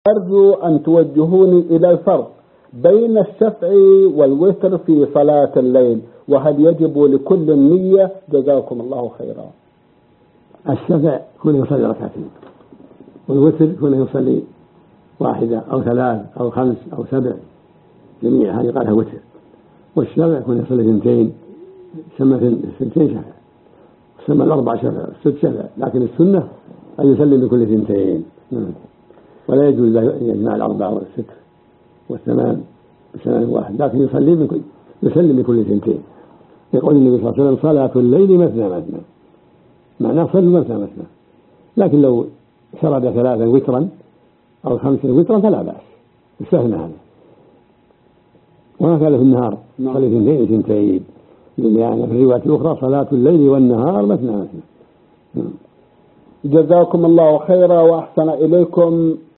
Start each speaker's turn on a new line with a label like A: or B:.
A: أرجو أن توجهوني إلى الفرق بين الشفع والوتر في صلاة الليل، وهل يجب لكل نية؟ جزاكم الله خيرا.
B: الشفع كونه يصلي ركعتين، والوتر كونه يصلي واحدة أو ثلاث أو خمس أو سبع، جميع هذه قالها وتر. والشفع كونه يصلي ثنتين، سمى ثنتين شفع، سمى الأربع شفع، الست شفع، لكن السنة أن يسلم بكل ثنتين، ولا يجوز أن يجمع الأربعة والستر والثمان بسلام واحد، لكن يسلم بكل ثنتين. يقول النبي صلى الله عليه وسلم: صلاة الليل مثنى مثنى، معناه صلوا مثنى مثنى. لكن لو سرد ثلاثا وترا أو خمسا وترا فلا بأس، يستثنى هذا. وهكذا في النهار صلي ثنتين ثنتين، يعني في الرواية الأخرى: صلاة الليل والنهار مثنى مثنى.
A: جزاكم الله خيرا وأحسن إليكم.